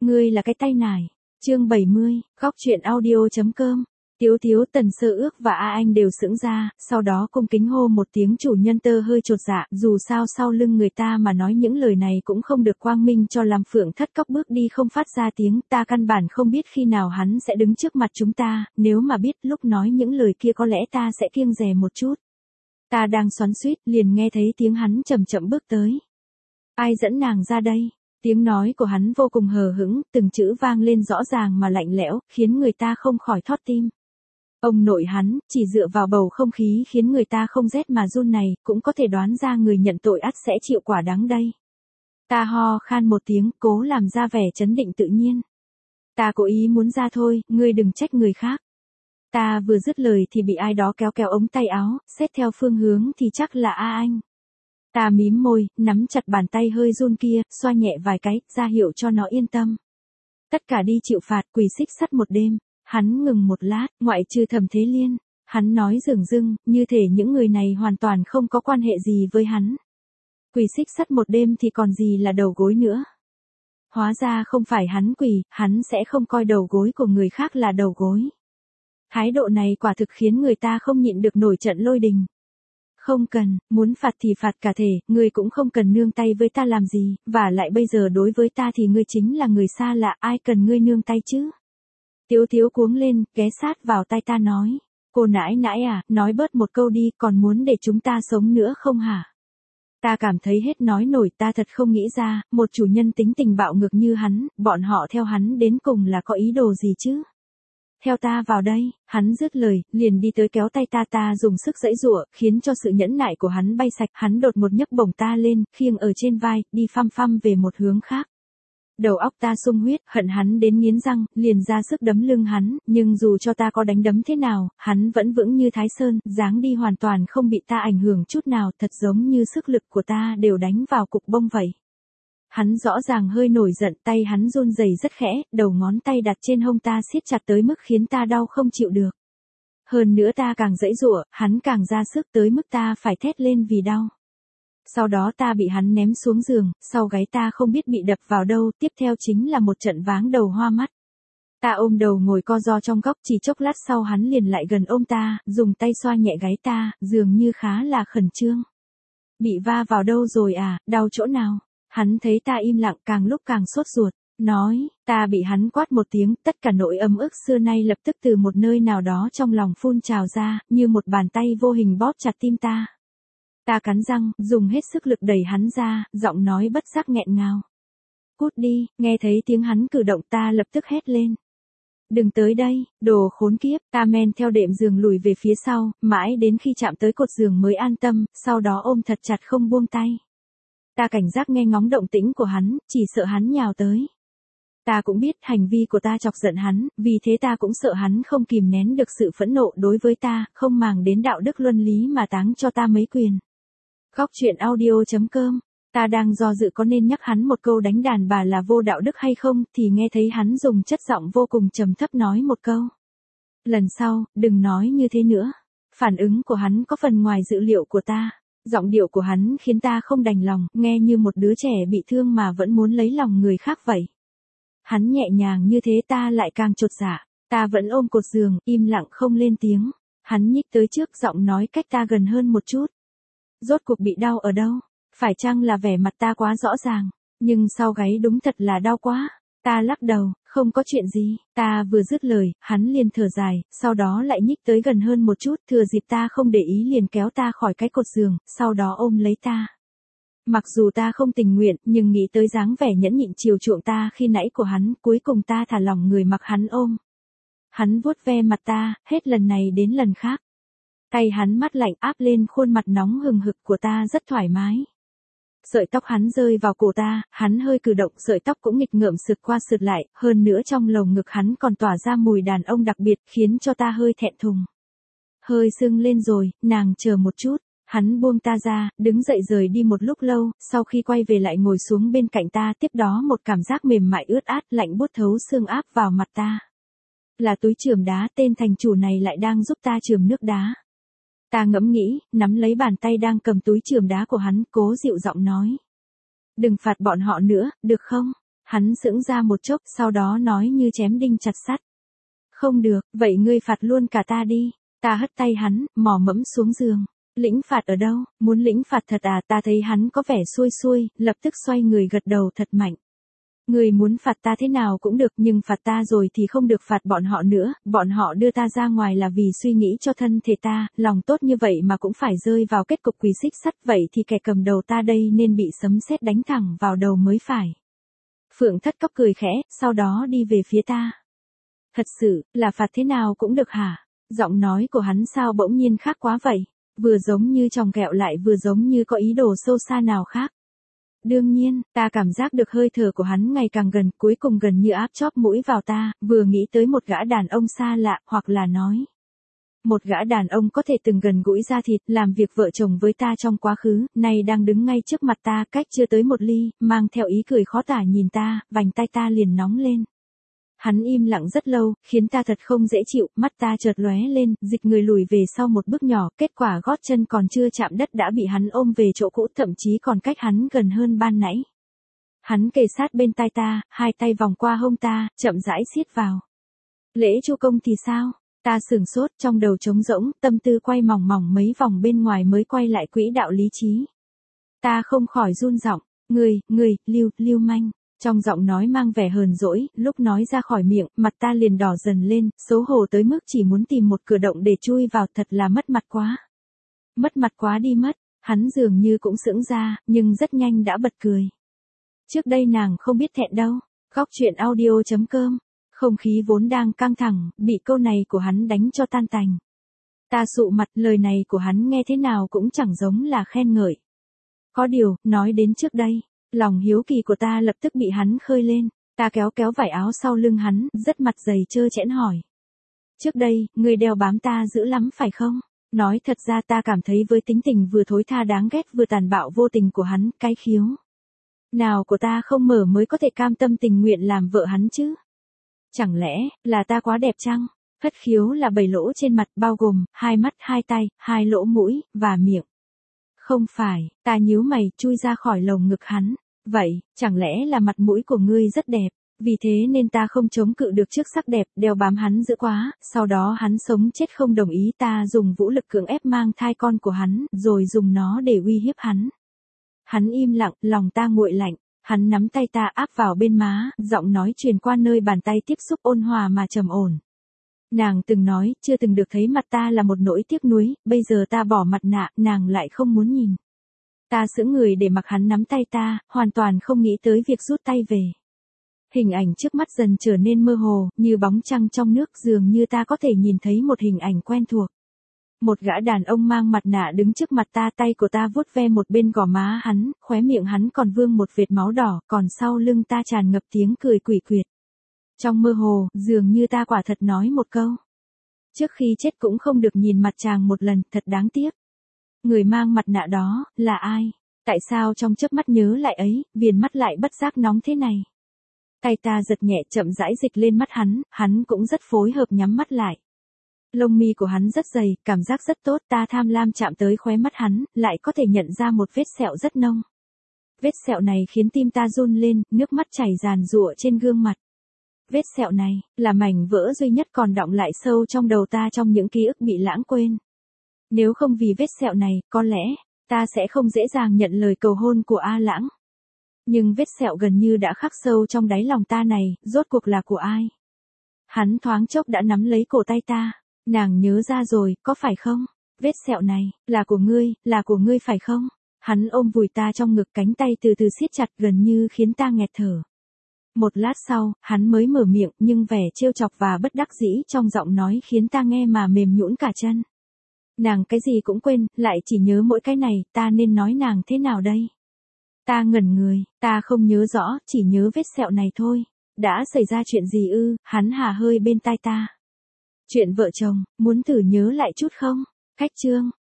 ngươi là cái tay nải. Chương 70, góc truyện audio.com. Tiếu Tiếu, Tần Sơ Ước và A Anh đều sững ra, sau đó cung kính hô một tiếng chủ nhân. Tơ hơi chột dạ, dù sao sau lưng người ta mà nói những lời này cũng không được quang minh cho làm. Phượng Thất Cốc bước đi không phát ra tiếng, ta căn bản không biết khi nào hắn sẽ đứng trước mặt chúng ta, nếu mà biết lúc nói những lời kia có lẽ ta sẽ kiêng dè một chút. Ta đang xoắn xuýt, liền nghe thấy tiếng hắn chậm chậm bước tới. Ai dẫn nàng ra đây? Tiếng nói của hắn vô cùng hờ hững, từng chữ vang lên rõ ràng mà lạnh lẽo, khiến người ta không khỏi thót tim. Ông nội hắn, chỉ dựa vào bầu không khí khiến người ta không rét mà run này, cũng có thể đoán ra người nhận tội ắt sẽ chịu quả đắng đây. Ta ho khan một tiếng, cố làm ra vẻ trấn định tự nhiên. Ta cố ý muốn ra thôi, ngươi đừng trách người khác. Ta vừa dứt lời thì bị ai đó kéo kéo ống tay áo, xét theo phương hướng thì chắc là A Anh. Ta mím môi, nắm chặt bàn tay hơi run kia, xoa nhẹ vài cái, ra hiệu cho nó yên tâm. Tất cả đi chịu phạt, quỳ xích sắt một đêm. Hắn ngừng một lát, ngoại trừ Thẩm Thế Liên. Hắn nói dửng dưng, như thể những người này hoàn toàn không có quan hệ gì với hắn. Quỳ xích sắt một đêm thì còn gì là đầu gối nữa. Hóa ra không phải hắn quỳ, hắn sẽ không coi đầu gối của người khác là đầu gối. Thái độ này quả thực khiến người ta không nhịn được nổi trận lôi đình. Không cần, muốn phạt thì phạt cả thể, ngươi cũng không cần nương tay với ta làm gì, và lại bây giờ đối với ta thì ngươi chính là người xa lạ, ai cần ngươi nương tay chứ? Tiếu Tiếu cuống lên, ghé sát vào tai ta nói, cô nãi nãi à, nói bớt một câu đi, còn muốn để chúng ta sống nữa không hả? Ta cảm thấy hết nói nổi, ta thật không nghĩ ra, một chủ nhân tính tình bạo ngược như hắn, bọn họ theo hắn đến cùng là có ý đồ gì chứ? Theo ta vào đây, hắn dứt lời, liền đi tới kéo tay ta dùng sức giãy giụa, khiến cho sự nhẫn nại của hắn bay sạch, hắn đột một nhấc bổng ta lên, khiêng ở trên vai, đi phăm phăm về một hướng khác. Đầu óc ta sung huyết, hận hắn đến nghiến răng, liền ra sức đấm lưng hắn, nhưng dù cho ta có đánh đấm thế nào, hắn vẫn vững như Thái Sơn, dáng đi hoàn toàn không bị ta ảnh hưởng chút nào, thật giống như sức lực của ta đều đánh vào cục bông vậy. Hắn rõ ràng hơi nổi giận, tay hắn run rẩy rất khẽ, đầu ngón tay đặt trên hông ta siết chặt tới mức khiến ta đau không chịu được. Hơn nữa ta càng giãy giụa, hắn càng ra sức tới mức ta phải thét lên vì đau. Sau đó ta bị hắn ném xuống giường, sau gáy ta không biết bị đập vào đâu, tiếp theo chính là một trận váng đầu hoa mắt. Ta ôm đầu ngồi co ro trong góc, chỉ chốc lát sau hắn liền lại gần ôm ta, dùng tay xoa nhẹ gáy ta, dường như khá là khẩn trương. Bị va vào đâu rồi à, đau chỗ nào? Hắn thấy ta im lặng càng lúc càng sốt ruột, nói, ta bị hắn quát một tiếng, tất cả nỗi ấm ức xưa nay lập tức từ một nơi nào đó trong lòng phun trào ra, như một bàn tay vô hình bóp chặt tim ta. Ta cắn răng, dùng hết sức lực đẩy hắn ra, giọng nói bất giác nghẹn ngào. Cút đi, nghe thấy tiếng hắn cử động ta lập tức hét lên. Đừng tới đây, đồ khốn kiếp, ta men theo đệm giường lùi về phía sau, mãi đến khi chạm tới cột giường mới an tâm, sau đó ôm thật chặt không buông tay. Ta cảnh giác nghe ngóng động tĩnh của hắn, chỉ sợ hắn nhào tới. Ta cũng biết hành vi của ta chọc giận hắn, vì thế ta cũng sợ hắn không kìm nén được sự phẫn nộ đối với ta, không màng đến đạo đức luân lý mà táng cho ta mấy quyền. Góc truyện audio.com. Ta đang do dự có nên nhắc hắn một câu đánh đàn bà là vô đạo đức hay không, thì nghe thấy hắn dùng chất giọng vô cùng trầm thấp nói một câu. Lần sau, đừng nói như thế nữa. Phản ứng của hắn có phần ngoài dự liệu của ta. Giọng điệu của hắn khiến ta không đành lòng, nghe như một đứa trẻ bị thương mà vẫn muốn lấy lòng người khác vậy. Hắn nhẹ nhàng như thế ta lại càng chột dạ. Ta vẫn ôm cột giường, im lặng không lên tiếng. Hắn nhích tới trước, giọng nói cách ta gần hơn một chút. Rốt cuộc bị đau ở đâu? Phải chăng là vẻ mặt ta quá rõ ràng? Nhưng sau gáy đúng thật là đau quá. Ta lắc đầu, không có chuyện gì. Ta vừa dứt lời, hắn liền thở dài, sau đó lại nhích tới gần hơn một chút, thừa dịp ta không để ý liền kéo ta khỏi cái cột giường, sau đó ôm lấy ta. Mặc dù ta không tình nguyện, nhưng nghĩ tới dáng vẻ nhẫn nhịn chiều chuộng ta khi nãy của hắn, cuối cùng ta thả lỏng người mặc hắn ôm. Hắn vuốt ve mặt ta, hết lần này đến lần khác. Tay hắn mát lạnh áp lên khuôn mặt nóng hừng hực của ta rất thoải mái. Sợi tóc hắn rơi vào cổ ta, hắn hơi cử động, sợi tóc cũng nghịch ngợm sượt qua sượt lại, hơn nữa trong lồng ngực hắn còn tỏa ra mùi đàn ông đặc biệt, khiến cho ta hơi thẹn thùng. Hơi sưng lên rồi, nàng chờ một chút. Hắn buông ta ra, đứng dậy rời đi một lúc lâu, sau khi quay về lại ngồi xuống bên cạnh ta, tiếp đó một cảm giác mềm mại ướt át, lạnh buốt thấu xương áp vào mặt ta. Là túi chườm đá, tên thành chủ này lại đang giúp ta chườm nước đá. Ta ngẫm nghĩ, nắm lấy bàn tay đang cầm túi chườm đá của hắn, cố dịu giọng nói. Đừng phạt bọn họ nữa, được không? Hắn sững ra một chốc, sau đó nói như chém đinh chặt sắt. Không được, vậy ngươi phạt luôn cả ta đi. Ta hất tay hắn, mò mẫm xuống giường. Lĩnh phạt ở đâu, muốn lĩnh phạt thật à? Ta thấy hắn có vẻ xuôi xuôi, lập tức xoay người gật đầu thật mạnh. Ngươi muốn phạt ta thế nào cũng được, nhưng phạt ta rồi thì không được phạt bọn họ nữa, bọn họ đưa ta ra ngoài là vì suy nghĩ cho thân thể ta, lòng tốt như vậy mà cũng phải rơi vào kết cục quỳ xích sắt, vậy thì kẻ cầm đầu ta đây nên bị sấm sét đánh thẳng vào đầu mới phải. Phượng Thất Cốc cười khẽ, sau đó đi về phía ta. Thật sự, là phạt thế nào cũng được hả? Giọng nói của hắn sao bỗng nhiên khác quá vậy? Vừa giống như chòng kẹo lại vừa giống như có ý đồ sâu xa nào khác. Đương nhiên, ta cảm giác được hơi thở của hắn ngày càng gần, cuối cùng gần như áp chóp mũi vào ta, vừa nghĩ tới một gã đàn ông xa lạ, hoặc là nói. Một gã đàn ông có thể từng gần gũi da thịt, làm việc vợ chồng với ta trong quá khứ, nay đang đứng ngay trước mặt ta, cách chưa tới một ly, mang theo ý cười khó tả nhìn ta, vành tay ta liền nóng lên. Hắn im lặng rất lâu, khiến ta thật không dễ chịu, mắt ta chợt lóe lên, dịch người lùi về sau một bước nhỏ, kết quả gót chân còn chưa chạm đất đã bị hắn ôm về chỗ cũ, thậm chí còn cách hắn gần hơn ban nãy. Hắn kề sát bên tai ta, hai tay vòng qua hông ta, chậm rãi siết vào. Lễ chu công thì sao? Ta sửng sốt, trong đầu trống rỗng, tâm tư quay mòng mòng mấy vòng bên ngoài mới quay lại quỹ đạo lý trí. Ta không khỏi run giọng, ngươi, lưu manh. Trong giọng nói mang vẻ hờn dỗi, lúc nói ra khỏi miệng, mặt ta liền đỏ dần lên, xấu hổ tới mức chỉ muốn tìm một cửa động để chui vào, thật là mất mặt quá. Mất mặt quá đi mất, hắn dường như cũng sững ra, nhưng rất nhanh đã bật cười. Trước đây nàng không biết thẹn đâu. Góc truyện audio.com. Không khí vốn đang căng thẳng, bị câu này của hắn đánh cho tan tành. Ta sụ mặt, lời này của hắn nghe thế nào cũng chẳng giống là khen ngợi. Có điều, nói đến trước đây, lòng hiếu kỳ của ta lập tức bị hắn khơi lên, ta kéo vải áo sau lưng hắn, rất mặt dày trơ trẽn hỏi. Trước đây, ngươi đeo bám ta dữ lắm phải không? Nói thật ra ta cảm thấy với tính tình vừa thối tha đáng ghét vừa tàn bạo vô tình của hắn, cái khiếu nào của ta không mở mới có thể cam tâm tình nguyện làm vợ hắn chứ? Chẳng lẽ, là ta quá đẹp chăng? Thất khiếu là 7 lỗ trên mặt, bao gồm, 2 mắt, 2 tay, 2 lỗ mũi, và miệng. Không phải, ta nhíu mày, chui ra khỏi lồng ngực hắn. Vậy, chẳng lẽ là mặt mũi của ngươi rất đẹp, vì thế nên ta không chống cự được trước sắc đẹp, đeo bám hắn dữ quá, sau đó hắn sống chết không đồng ý, ta dùng vũ lực cưỡng ép mang thai con của hắn, rồi dùng nó để uy hiếp hắn. Hắn im lặng, lòng ta nguội lạnh, hắn nắm tay ta áp vào bên má, giọng nói truyền qua nơi bàn tay tiếp xúc ôn hòa mà trầm ổn. Nàng từng nói, chưa từng được thấy mặt ta là một nỗi tiếc nuối, bây giờ ta bỏ mặt nạ, nàng lại không muốn nhìn. Ta sững người để mặc hắn nắm tay ta, hoàn toàn không nghĩ tới việc rút tay về. Hình ảnh trước mắt dần trở nên mơ hồ, như bóng trăng trong nước, dường như ta có thể nhìn thấy một hình ảnh quen thuộc. Một gã đàn ông mang mặt nạ đứng trước mặt ta, tay của ta vuốt ve một bên gò má hắn, khóe miệng hắn còn vương một vệt máu đỏ, còn sau lưng ta tràn ngập tiếng cười quỷ quyệt. Trong mơ hồ, dường như ta quả thật nói một câu. Trước khi chết cũng không được nhìn mặt chàng một lần, thật đáng tiếc. Người mang mặt nạ đó, là ai? Tại sao trong chớp mắt nhớ lại ấy, viền mắt lại bất giác nóng thế này? Tay ta giật nhẹ chậm rãi dịch lên mắt hắn cũng rất phối hợp nhắm mắt lại. Lông mi của hắn rất dày, cảm giác rất tốt, ta tham lam chạm tới khóe mắt hắn, lại có thể nhận ra một vết sẹo rất nông. Vết sẹo này khiến tim ta run lên, nước mắt chảy ràn rụa trên gương mặt. Vết sẹo này, là mảnh vỡ duy nhất còn đọng lại sâu trong đầu ta trong những ký ức bị lãng quên. Nếu không vì vết sẹo này, có lẽ, ta sẽ không dễ dàng nhận lời cầu hôn của A Lãng. Nhưng vết sẹo gần như đã khắc sâu trong đáy lòng ta này, rốt cuộc là của ai? Hắn thoáng chốc đã nắm lấy cổ tay ta. Nàng nhớ ra rồi, có phải không? Vết sẹo này, là của ngươi phải không? Hắn ôm vùi ta trong ngực, cánh tay từ từ siết chặt gần như khiến ta nghẹt thở. Một lát sau, hắn mới mở miệng, nhưng vẻ trêu chọc và bất đắc dĩ trong giọng nói khiến ta nghe mà mềm nhũn cả chân. Nàng cái gì cũng quên, lại chỉ nhớ mỗi cái này, ta nên nói nàng thế nào đây? Ta ngẩn người, ta không nhớ rõ, chỉ nhớ vết sẹo này thôi. Đã xảy ra chuyện gì ư? Hắn hà hơi bên tai ta. Chuyện vợ chồng, muốn thử nhớ lại chút không? Khách chương.